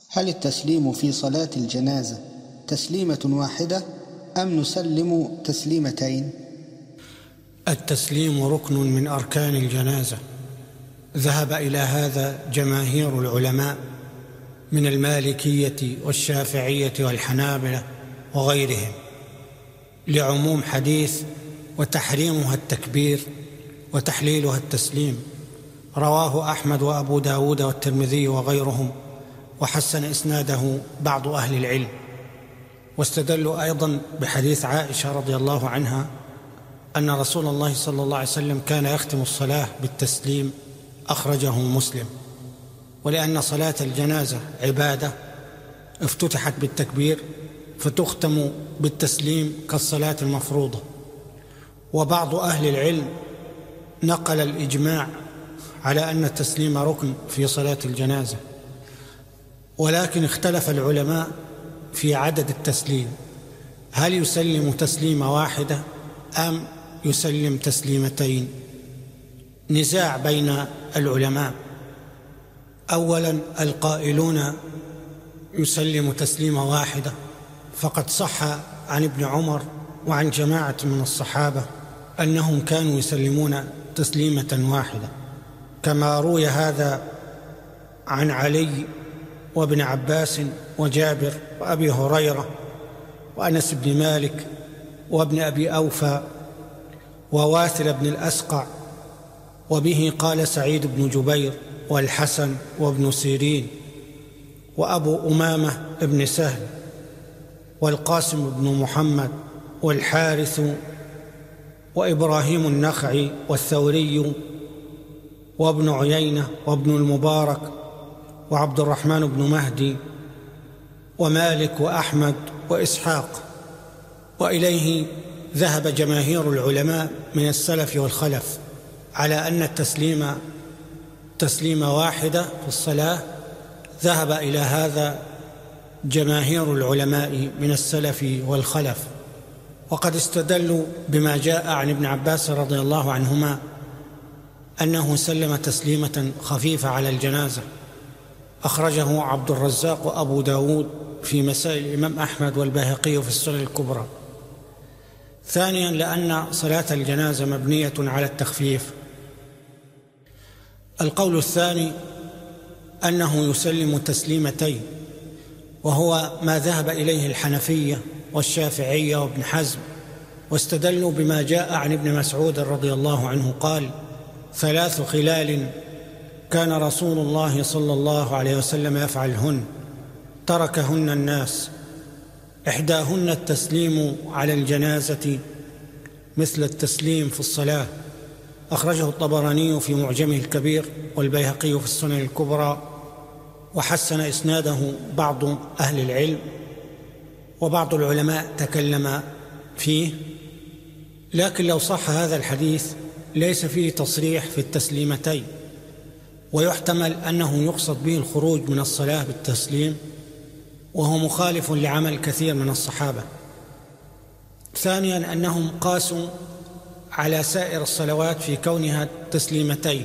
هل التسليم في صلاة الجنازة تسليمة واحدة أم نسلم تسليمتين؟ التسليم ركن من أركان الجنازة، ذهب إلى هذا جماهير العلماء من المالكية والشافعية والحنابلة وغيرهم، لعموم حديث وتحريمها التكبير وتحليلها التسليم، رواه أحمد وأبو داود والترمذي وغيرهم، وحسن إسناده بعض أهل العلم. واستدلوا أيضا بحديث عائشة رضي الله عنها أن رسول الله صلى الله عليه وسلم كان يختم الصلاة بالتسليم، أخرجه مسلم. ولأن صلاة الجنازة عبادة افتتحت بالتكبير فتختم بالتسليم كالصلاة المفروضة. وبعض أهل العلم نقل الإجماع على أن التسليم ركن في صلاة الجنازة، ولكن اختلف العلماء في عدد التسليم، هل يسلم تسليمة واحدة أم يسلم تسليمتين؟ نزاع بين العلماء. أولا القائلون يسلم تسليمة واحدة، فقد صح عن ابن عمر وعن جماعة من الصحابة أنهم كانوا يسلمون تسليمة واحدة، كما روي هذا عن علي وابن عباس وجابر وأبي هريرة وأنس بن مالك وابن أبي أوفى وواثل بن الأسقع، وبه قال سعيد بن جبير والحسن وابن سيرين وأبو أمامة بن سهل والقاسم بن محمد والحارث وإبراهيم النخعي والثوري وابن عيينة وابن المبارك وعبد الرحمن بن مهدي ومالك وأحمد وإسحاق. وإليه ذهب جماهير العلماء من السلف والخلف على أن التسليم تسليمة واحدة في الصلاة، ذهب إلى هذا جماهير العلماء من السلف والخلف. وقد استدلوا بما جاء عن ابن عباس رضي الله عنهما أنه سلم تسليمة خفيفة على الجنازة، أخرجه عبد الرزاق وأبو داود في مسائل الإمام أحمد والبيهقي في السنن الكبرى. ثانيا لأن صلاة الجنازة مبنية على التخفيف. القول الثاني أنه يسلم تسليمتين، وهو ما ذهب إليه الحنفية والشافعية وابن حزم، واستدلوا بما جاء عن ابن مسعود رضي الله عنه قال: 3 خلال كان رسول الله صلى الله عليه وسلم يفعلهن تركهن الناس، إحداهن التسليم على الجنازة مثل التسليم في الصلاة، أخرجه الطبراني في معجمه الكبير والبيهقي في السنن الكبرى، وحسن إسناده بعض أهل العلم، وبعض العلماء تكلم فيه. لكن لو صح هذا الحديث ليس فيه تصريح في التسليمتين، ويحتمل أنه يقصد به الخروج من الصلاة بالتسليم، وهو مخالف لعمل كثير من الصحابة. ثانيا أنهم قاسوا على سائر الصلوات في كونها تسليمتين،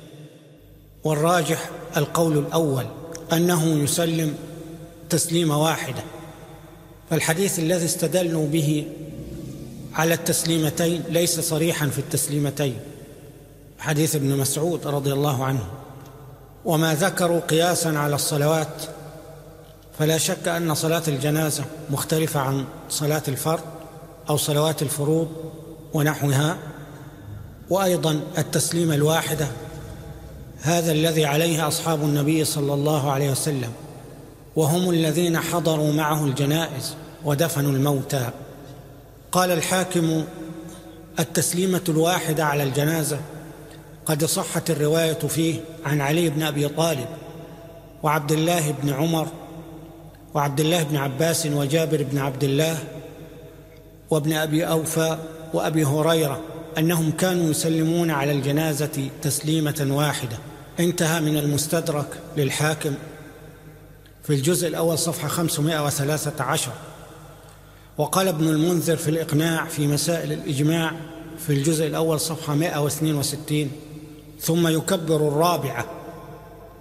والراجح القول الأول أنه يسلم تسليمة واحدة، فالحديث الذي استدلوا به على التسليمتين ليس صريحا في التسليمتين، حديث ابن مسعود رضي الله عنه. وما ذكروا قياسا على الصلوات، فلا شك أن صلاة الجنازة مختلفة عن صلاة الفرد أو صلوات الفروض ونحوها. وأيضا التسليمة الواحدة هذا الذي عليه أصحاب النبي صلى الله عليه وسلم، وهم الذين حضروا معه الجنائز ودفنوا الموتى. قال الحاكم: التسليمة الواحدة على الجنازة قد صحت الرواية فيه عن علي بن أبي طالب وعبد الله بن عمر وعبد الله بن عباس وجابر بن عبد الله وابن أبي أوفى وأبي هريرة أنهم كانوا يسلمون على الجنازة تسليمة واحدة. انتهى من المستدرك للحاكم في الجزء الأول صفحة 513. وقال ابن المنذر في الإقناع في مسائل الإجماع في الجزء الأول صفحة 162: ثم يكبر الرابعة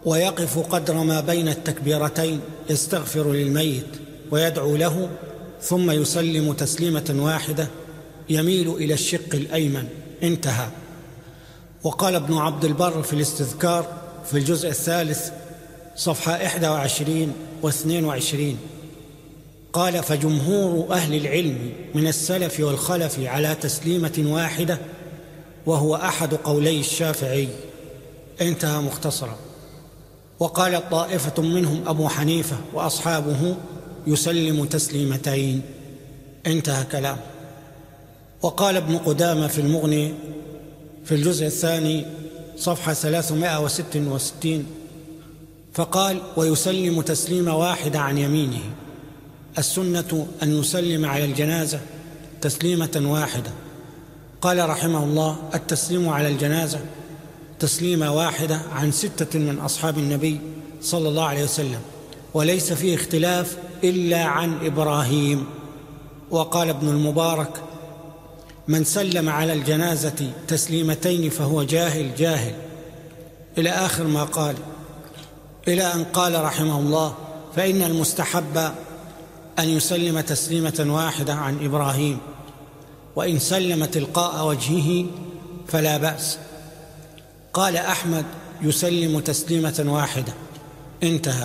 ويقف قدر ما بين التكبيرتين يستغفر للميت ويدعو له، ثم يسلم تسليمة واحدة يميل إلى الشق الأيمن. انتهى. وقال ابن عبد البر في الاستذكار في الجزء الثالث صفحة 21 و22، قال: فجمهور أهل العلم من السلف والخلف على تسليمة واحدة، وهو أحد قولي الشافعي. انتهى مختصرا. وقال طائفة منهم أبو حنيفة وأصحابه يسلم تسليمتين. انتهى كلام. وقال ابن قدامة في المغني في الجزء الثاني صفحة 366، فقال: ويسلم تسليمة واحدة عن يمينه. السنة أن يسلم على الجنازة تسليمة واحدة. قال رحمه الله: التسليم على الجنازة تسليمة واحدة عن 6 من أصحاب النبي صلى الله عليه وسلم، وليس فيه اختلاف إلا عن إبراهيم. وقال ابن المبارك: من سلم على الجنازة تسليمتين فهو جاهل جاهل، إلى آخر ما قال، إلى أن قال رحمه الله: فإن المستحب أن يسلم تسليمة واحدة عن إبراهيم، وإن سلم تلقاء وجهه فلا بأس. قال أحمد: يسلم تسليمة واحدة. انتهى.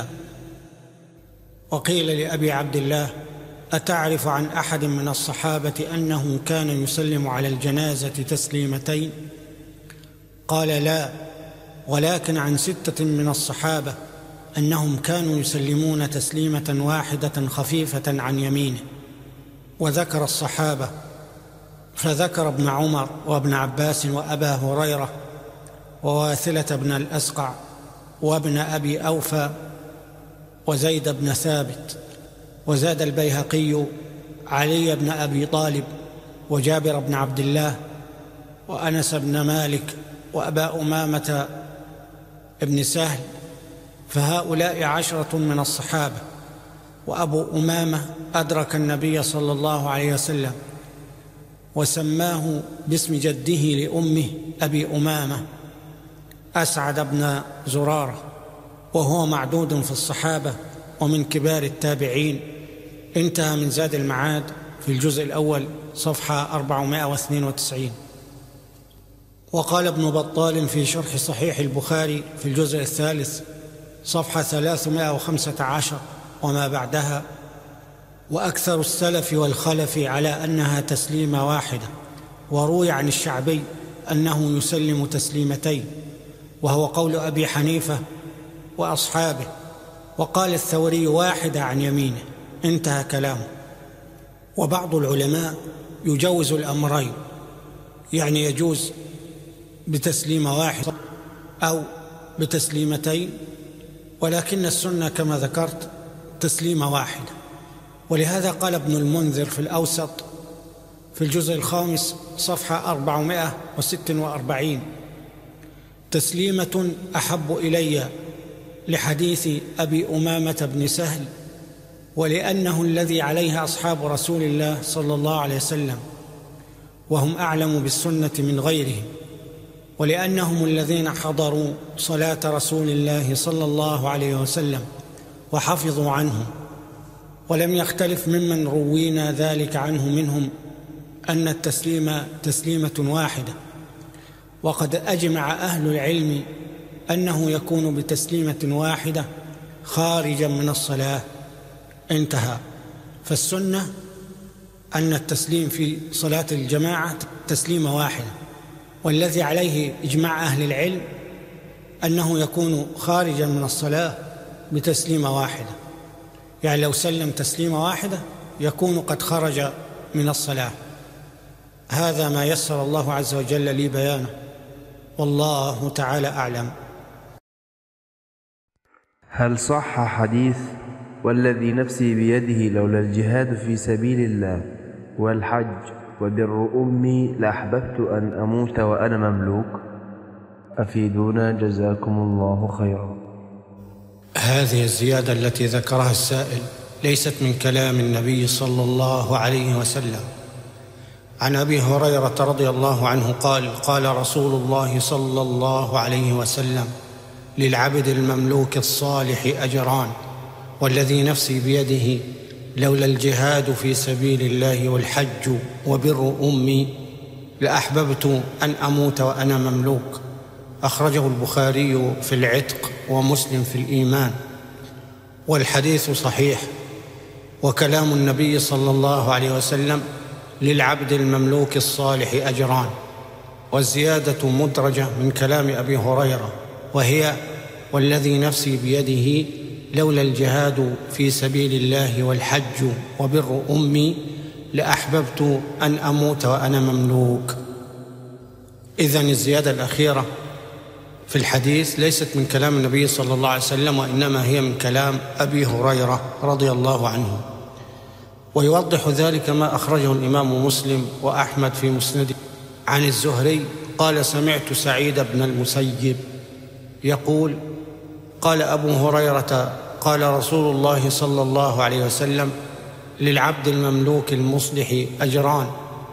وقيل لأبي عبد الله: أتعرف عن أحد من الصحابة أنه كان يسلم على الجنازة تسليمتين؟ قال: لا، ولكن عن 6 من الصحابة أنهم كانوا يسلمون تسليمة واحدة خفيفة عن يمينه. وذكر الصحابة، فذكر ابن عمر وابن عباس وأبا هريرة وواثلة بن الأسقع وابن أبي أوفى وزيد بن ثابت. وزاد البيهقي علي بن أبي طالب وجابر بن عبد الله وأنس بن مالك وأبا أمامة ابن سهل، فهؤلاء 10 من الصحابة. وأبو أمامة أدرك النبي صلى الله عليه وسلم وسماه باسم جده لأمه أبي أمامة أسعد بن زرارة، وهو معدود في الصحابة ومن كبار التابعين. انتهى من زاد المعاد في الجزء الأول صفحة 492. وقال ابن بطال في شرح صحيح البخاري في الجزء الثالث صفحة 315 وما بعدها: وأكثر السلف والخلف على أنها تسليمة واحدة. وروي عن الشعبي أنه يسلم تسليمتين، وهو قول أبي حنيفة وأصحابه. وقال الثوري: واحدة عن يمينه. انتهى كلامه. وبعض العلماء يجوز الأمرين، يعني يجوز بتسليمة واحدة أو بتسليمتين، ولكن السنة كما ذكرت تسليمة واحدة. ولهذا قال ابن المنذر في الأوسط في الجزء الخامس صفحة 446: تسليمة أحب إلي لحديث أبي أمامة بن سهل، ولأنه الذي عليه أصحاب رسول الله صلى الله عليه وسلم، وهم أعلم بالسنة من غيرهم، ولأنهم الذين حضروا صلاة رسول الله صلى الله عليه وسلم وحفظوا عنه، ولم يختلف ممن روينا ذلك عنه منهم أن التسليم تسليمة واحدة. وقد أجمع أهل العلم أنه يكون بتسليمة واحدة خارجا من الصلاة. انتهى. فالسنة أن التسليم في صلاة الجماعة تسليمة واحدة، والذي عليه إجماع أهل العلم أنه يكون خارجا من الصلاة بتسليمة واحدة، يعني لو سلم تسليمة واحدة يكون قد خرج من الصلاة. هذا ما يسر الله عز وجل لي بيانه، والله تعالى أعلم. هل صح حديث والذي نفسي بيده لولا الجهاد في سبيل الله والحج وبر أمي لأحببت أن أموت وأنا مملوك؟ أفيدونا جزاكم الله خيرا. هذه الزيادة التي ذكرها السائل ليست من كلام النبي صلى الله عليه وسلم. عن أبي هريرة رضي الله عنه قال: قال رسول الله صلى الله عليه وسلم: للعبد المملوك الصالح أجران، والذي نفسي بيده لولا الجهاد في سبيل الله والحج وبر أمي لأحببت أن أموت وأنا مملوك. أخرجه البخاري في العتق ومسلم في الإيمان، والحديث صحيح. وكلام النبي صلى الله عليه وسلم للعبد المملوك الصالح أجران، والزيادة مدرجة من كلام أبي هريرة، وهي والذي نفسي بيده لولا الجهاد في سبيل الله والحج وبر أمي لأحببت أن أموت وأنا مملوك. إذن الزيادة الأخيرة في الحديث ليست من كلام النبي صلى الله عليه وسلم، وإنما هي من كلام أبي هريرة رضي الله عنه. ويوضح ذلك ما أخرجه الإمام مسلم وأحمد في مسنده عن الزهري قال: سمعت سعيد بن المسيب يقول: قال أبو هريرة: قال رسول الله صلى الله عليه وسلم: للعبد المملوك المصلح أجران،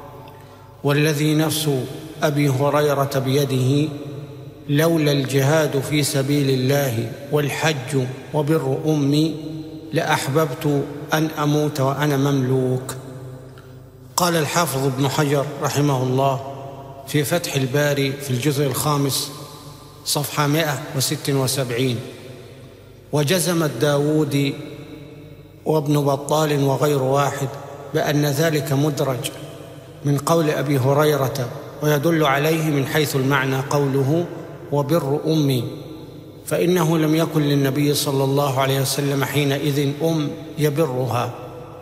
والذي نفس أبي هريرة بيده لولا الجهاد في سبيل الله والحج وبر أمي لأحببت أن أموت وأنا مملوك. قال الحافظ ابن حجر رحمه الله في فتح الباري في الجزء 5 صفحة 176: وجزم الداودي وابن بطال وغير واحد بأن ذلك مدرج من قول أبي هريرة، ويدل عليه من حيث المعنى قوله وبر أمي، فإنه لم يكن للنبي صلى الله عليه وسلم حينئذ يبرها.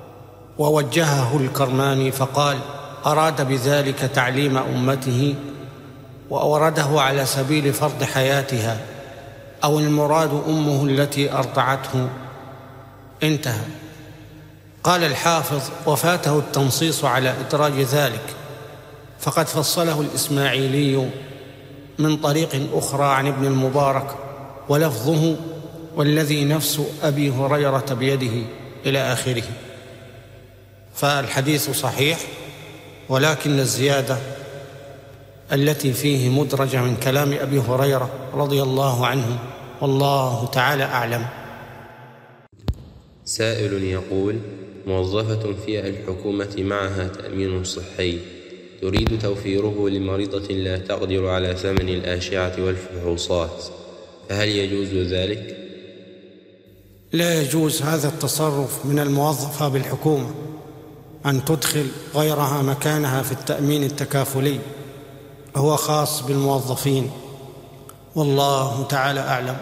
ووجهه الكرماني فقال: أراد بذلك تعليم أمته، وأورده على سبيل فرض حياتها، أو المراد أمه التي أرضعته. انتهى. قال الحافظ: وفاته التنصيص على إدراج ذلك، فقد فصله الإسماعيلي من طريق أخرى عن ابن المبارك، ولفظه والذي نفس أبي هريرة بيده إلى آخره. فالحديث صحيح، ولكن الزيادة التي فيه مدرجة من كلام أبي هريرة رضي الله عنه، والله تعالى أعلم. سائل يقول: موظفة في الحكومة معها تأمين صحي، تريد توفيره لمريضة لا تقدر على ثمن الأشعة والفحوصات، فهل يجوز ذلك؟ لا يجوز هذا التصرف من الموظفة بالحكومة، أن تدخل غيرها مكانها في التأمين التكافلي، هو خاص بالموظفين، والله تعالى أعلم.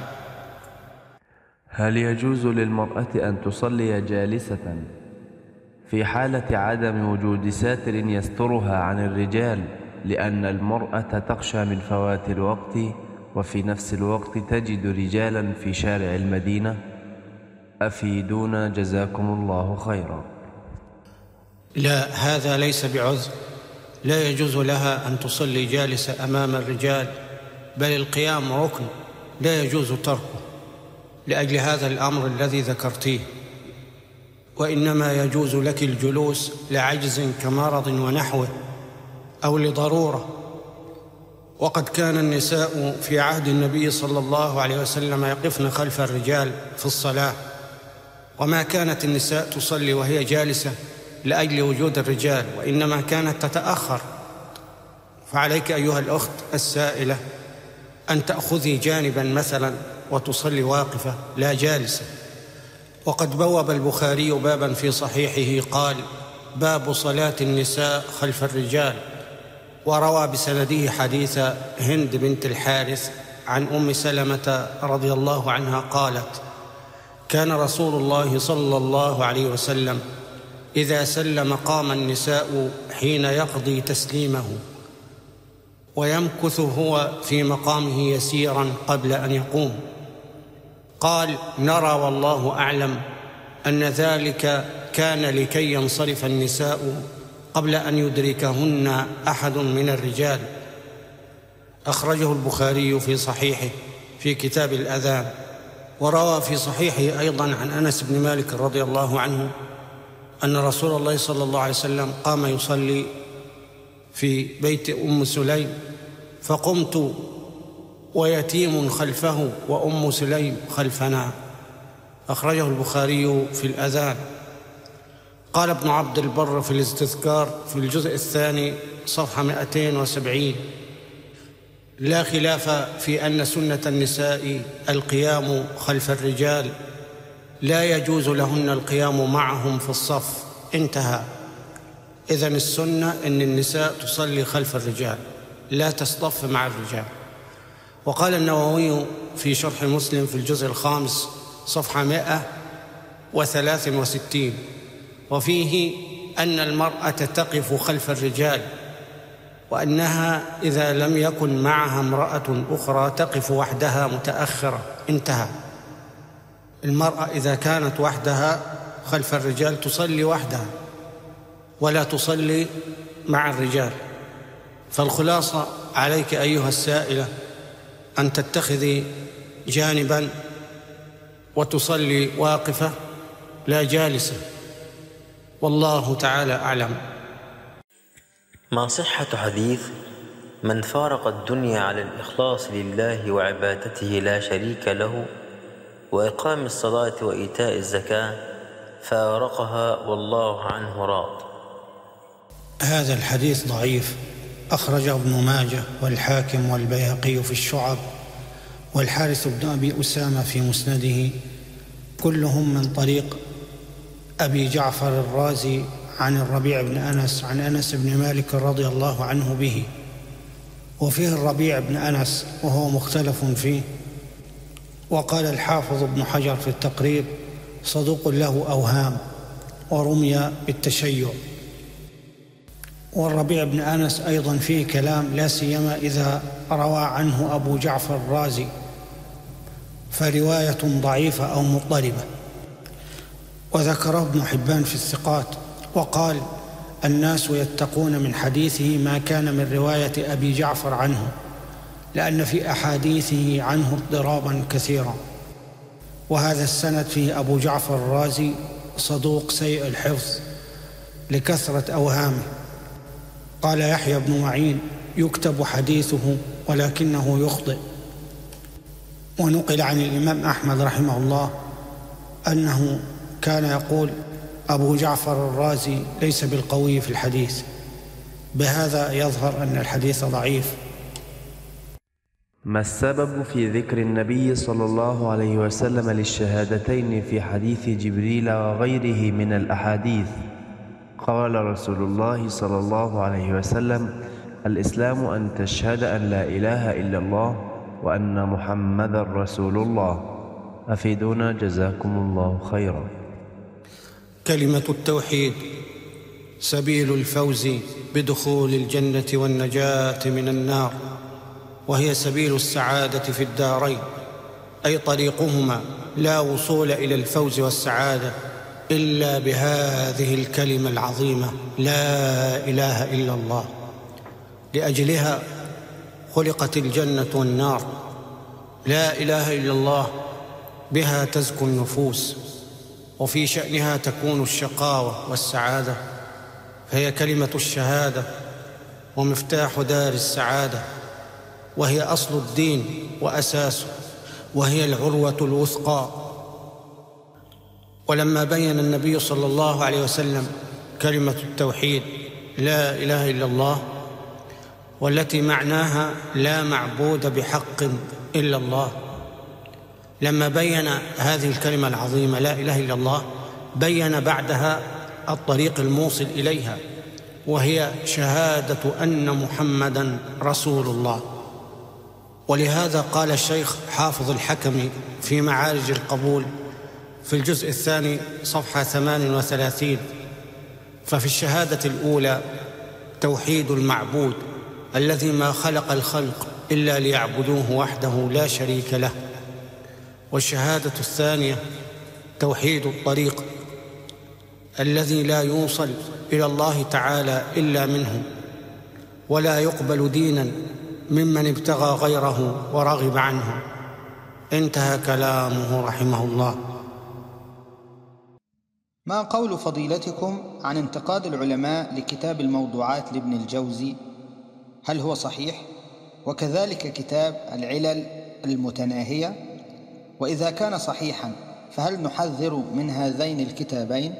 هل يجوز للمرأة أن تصلي جالسة في حالة عدم وجود ساتر يسترها عن الرجال، لأن المرأة تخشى من فوات الوقت، وفي نفس الوقت تجد رجالا في شارع المدينة؟ أفيدونا جزاكم الله خيرا. لا، هذا ليس بعذر، لا يجوز لها أن تصلي جالسة أمام الرجال، بل القيام ركن لا يجوز تركه لأجل هذا الأمر الذي ذكرتيه، وإنما يجوز لك الجلوس لعجز كمرض ونحوه، أو لضرورة. وقد كان النساء في عهد النبي صلى الله عليه وسلم يقفن خلف الرجال في الصلاة، وما كانت النساء تصلي وهي جالسة لأجل وجود الرجال، وإنما كانت تتأخر. فعليك أيها الأخت السائلة أن تأخذي جانبا مثلا وتصلي واقفة لا جالسة. وقد بوب البخاري بابا في صحيحه قال: باب صلاة النساء خلف الرجال، وروى بسنده حديث هند بنت الحارث عن أم سلمة رضي الله عنها قالت: كان رسول الله صلى الله عليه وسلم إذا سلم قام النساء حين يقضي تسليمه، ويمكث هو في مقامه يسيرا قبل أن يقوم. قال: نرى والله أعلم أن ذلك كان لكي ينصرف النساء قبل أن يدركهن أحد من الرجال. أخرجه البخاري في صحيحه في كتاب الأذان. وروى في صحيحه أيضا عن أنس بن مالك رضي الله عنه أن رسول الله صلى الله عليه وسلم قام يصلي في بيت أم سليم، فقمت ويتيم خلفه وأم سليم خلفنا. أخرجه البخاري في الأذان. قال ابن عبد البر في الاستذكار في الجزء الثاني صفحة 270: لا خلاف في أن سنة النساء القيام خلف الرجال، لا يجوز لهن القيام معهم في الصف. انتهى. إذن السنة أن النساء تصلي خلف الرجال، لا تصطف مع الرجال. وقال النووي في شرح مسلم في الجزء الخامس صفحة 163 وفيه أن المرأة تقف خلف الرجال، وأنها إذا لم يكن معها امرأة أخرى تقف وحدها متأخرة. انتهى. المرأة إذا كانت وحدها خلف الرجال تصلي وحدها ولا تصلي مع الرجال. فالخلاصة عليك أيها السائلة أن تتخذي جانباً وتصلي واقفة لا جالسة، والله تعالى أعلم. ما صحة حديث من فارق الدنيا على الإخلاص لله وعبادته لا شريك له وإقام الصلاة وإيتاء الزكاة فارقها والله عنه راض؟ هذا الحديث ضعيف. أخرجه ابن ماجه والحاكم والبيهقي في الشعب والحارث بن أبي أسامة في مسنده، كلهم من طريق أبي جعفر الرازي عن الربيع بن أنس عن أنس بن مالك رضي الله عنه به. وفيه الربيع بن أنس وهو مختلف فيه. وقال الحافظ ابن حجر في التقريب: صدوق له أوهام ورمي بالتشيع. والربيع بن أنس أيضا فيه كلام، لا سيما إذا روى عنه أبو جعفر الرازي، فرواية ضعيفة أو مضطربة. وذكره ابن حبان في الثقات وقال: الناس يتقون من حديثه ما كان من رواية أبي جعفر عنه، لأن في أحاديثه عنه اضطرابا كثيرا. وهذا السند فيه أبو جعفر الرازي صدوق سيء الحفظ لكثرة أوهامه. قال يحيى بن معين: يكتب حديثه ولكنه يخطئ. ونقل عن الإمام أحمد رحمه الله أنه كان يقول: أبو جعفر الرازي ليس بالقوي في الحديث. بهذا يظهر أن الحديث ضعيف. ما السبب في ذكر النبي صلى الله عليه وسلم للشهادتين في حديث جبريل وغيره من الأحاديث؟ قال رسول الله صلى الله عليه وسلم: الإسلام أن تشهد أن لا إله إلا الله وأن محمدا رسول الله. أفيدونا جزاكم الله خيرا. كلمة التوحيد سبيل الفوز بدخول الجنة والنجاة من النار، وهي سبيل السعادة في الدارين، أي طريقهما لا وصول إلى الفوز والسعادة إلا بهذه الكلمة العظيمة: لا إله إلا الله. لأجلها خلقت الجنة والنار. لا إله إلا الله بها تزكو النفوس، وفي شأنها تكون الشقاوة والسعادة، فهي كلمة الشهادة ومفتاح دار السعادة، وهي أصل الدين وأساسه، وهي العروة الوثقى. ولما بين النبي صلى الله عليه وسلم كلمة التوحيد لا إله إلا الله، والتي معناها لا معبود بحق إلا الله، لما بين هذه الكلمة العظيمة لا إله إلا الله بين بعدها الطريق الموصل إليها، وهي شهادة أن محمدًا رسول الله. ولهذا قال الشيخ حافظ الحكمي في معارج القبول في الجزء الثاني صفحة 38: ففي الشهادة الأولى توحيد المعبود الذي ما خلق الخلق إلا ليعبدوه وحده لا شريك له. والشهادة الثانية توحيد الطريق الذي لا يوصل إلى الله تعالى إلا منه، ولا يقبل ديناً ممن ابتغى غيره ورغب عنه. انتهى كلامه رحمه الله. ما قول فضيلتكم عن انتقاد العلماء لكتاب الموضوعات لابن الجوزي؟ هل هو صحيح؟ وكذلك كتاب العلل المتناهية؟ وإذا كان صحيحا فهل نحذر من هذين الكتابين؟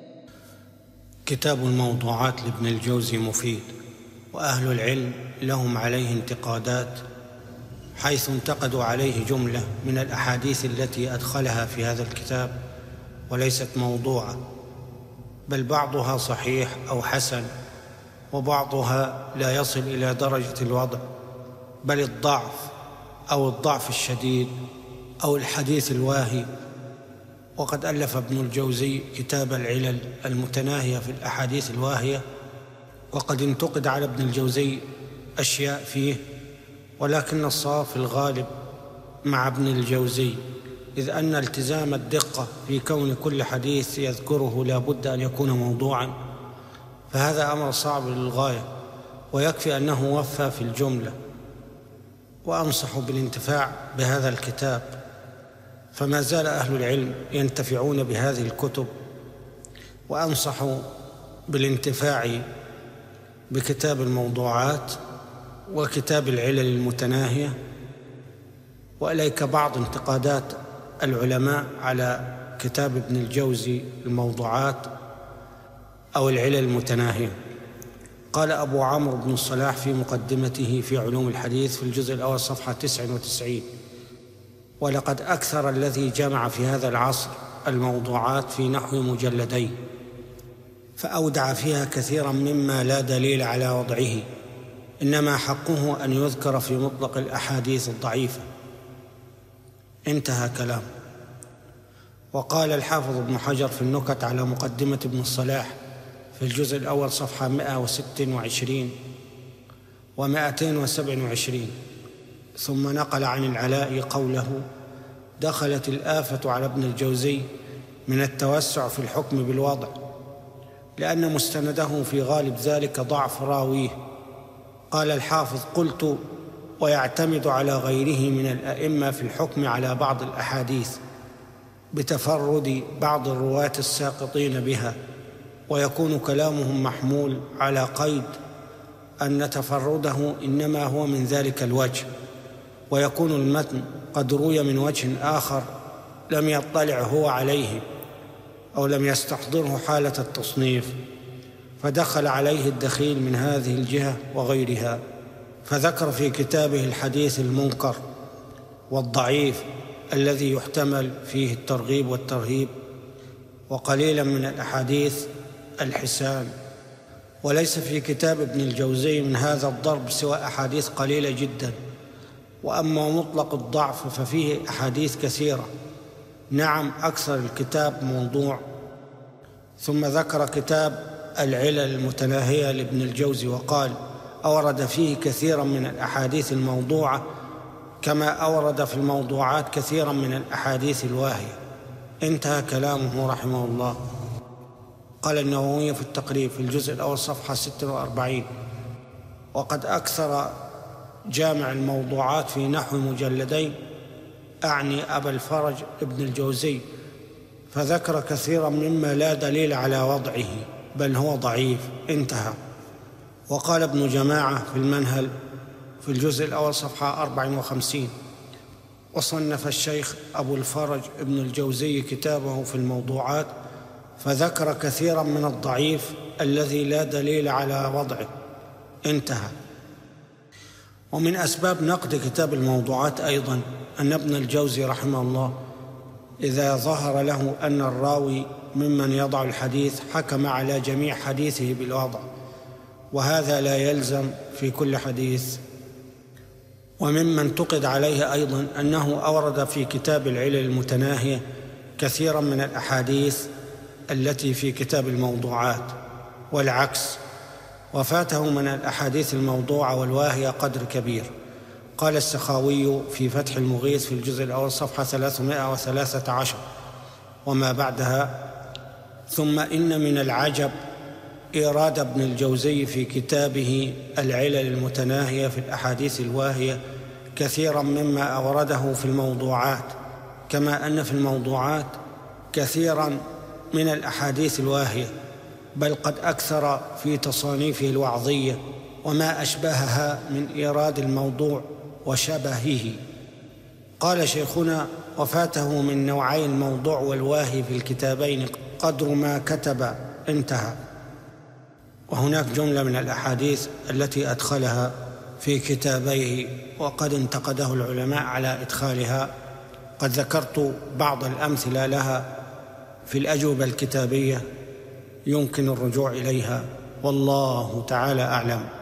كتاب الموضوعات لابن الجوزي مفيد، وأهل العلم لهم عليه انتقادات، حيث انتقدوا عليه جملة من الأحاديث التي أدخلها في هذا الكتاب وليست موضوعة، بل بعضها صحيح أو حسن، وبعضها لا يصل إلى درجة الوضع، بل الضعف أو الضعف الشديد أو الحديث الواهي. وقد ألف ابن الجوزي كتاب العلل المتناهية في الأحاديث الواهية، وقد انتقد على ابن الجوزي أشياء فيه، ولكن الصواب في الغالب مع ابن الجوزي، إذ أن التزام الدقة في كون كل حديث يذكره لا بد أن يكون موضوعا، فهذا أمر صعب للغاية، ويكفي أنه وفى في الجملة. وأنصح بالانتفاع بهذا الكتاب، فما زال أهل العلم ينتفعون بهذه الكتب، وأنصح بالانتفاع بكتاب الموضوعات وكتاب العلل المتناهية. وإليك بعض انتقادات العلماء على كتاب ابن الجوزي الموضوعات أو العلل المتناهية. قال أبو عمرو بن الصلاح في مقدمته في علوم الحديث في الجزء الأول صفحة 99: ولقد أكثر الذي جمع في هذا العصر الموضوعات في نحو مجلدين، فأودع فيها كثيرا مما لا دليل على وضعه، إنما حقه أن يذكر في مطلق الأحاديث الضعيفة. انتهى كلام. وقال الحافظ ابن حجر في النكت على مقدمة ابن الصلاح في الجزء الأول صفحة 126 و227: ثم نقل عن العلاء قوله: دخلت الآفة على ابن الجوزي من التوسع في الحكم بالوضع، لأن مستنده في غالب ذلك ضعف راويه. قال الحافظ: قلت: ويعتمد على غيره من الأئمة في الحكم على بعض الأحاديث بتفرد بعض الرواة الساقطين بها، ويكون كلامهم محمول على قيد أن تفرده إنما هو من ذلك الوجه، ويكون المتن قد روي من وجه آخر لم يطلع هو عليه أو لم يستحضره حالة التصنيف، فدخل عليه الدخيل من هذه الجهة وغيرها. فذكر في كتابه الحديث المنكر والضعيف الذي يحتمل فيه الترغيب والترهيب، وقليلا من الأحاديث الحسان. وليس في كتاب ابن الجوزي من هذا الضرب سوى أحاديث قليلة جدا. وأما مطلق الضعف ففيه أحاديث كثيرة، نعم أكثر الكتاب موضوع. ثم ذكر كتاب العلل المتناهية لابن الجوزي وقال: أورد فيه كثيرا من الأحاديث الموضوعة، كما أورد في الموضوعات كثيرا من الأحاديث الواهية. انتهى كلامه رحمه الله. قال النووي في التقريب في الجزء الأول صفحة 46: وقد أكثر جامع الموضوعات في نحو مجلدين، أعني أبا الفرج ابن الجوزي، فذكر كثيرا مما لا دليل على وضعه، بل هو ضعيف. انتهى. وقال ابن جماعة في المنهل في الجزء الأول صفحة 54: وصنف الشيخ أبو الفرج ابن الجوزي كتابه في الموضوعات، فذكر كثيرا من الضعيف الذي لا دليل على وضعه. انتهى. ومن أسباب نقد كتاب الموضوعات أيضا أن ابن الجوزي رحمه الله إذا ظهر له أن الراوي ممن يضع الحديث حكم على جميع حديثه بالوضع، وهذا لا يلزم في كل حديث. وممن انتقد عليه أيضا أنه أورد في كتاب العلل المتناهية كثيرا من الأحاديث التي في كتاب الموضوعات، والعكس، وفاته من الأحاديث الموضوعة والواهية قدر كبير. قال السخاوي في فتح المغيث في الجزء الأول صفحة 313 وما بعدها: ثم إن من العجب إيراد ابن الجوزي في كتابه العلل المتناهية في الأحاديث الواهية كثيرا مما أورده في الموضوعات، كما أن في الموضوعات كثيرا من الأحاديث الواهية، بل قد أكثر في تصانيفه الوعظية وما أشبهها من إيراد الموضوع وشبهه. قال شيخنا: وفاته من نوعي الموضوع والواهي في الكتابين قدر ما كتب، انتهى. وهناك جملة من الأحاديث التي أدخلها في كتابيه وقد انتقده العلماء على إدخالها، قد ذكرت بعض الأمثلة لها في الأجوبة الكتابية، يمكن الرجوع إليها، والله تعالى أعلم.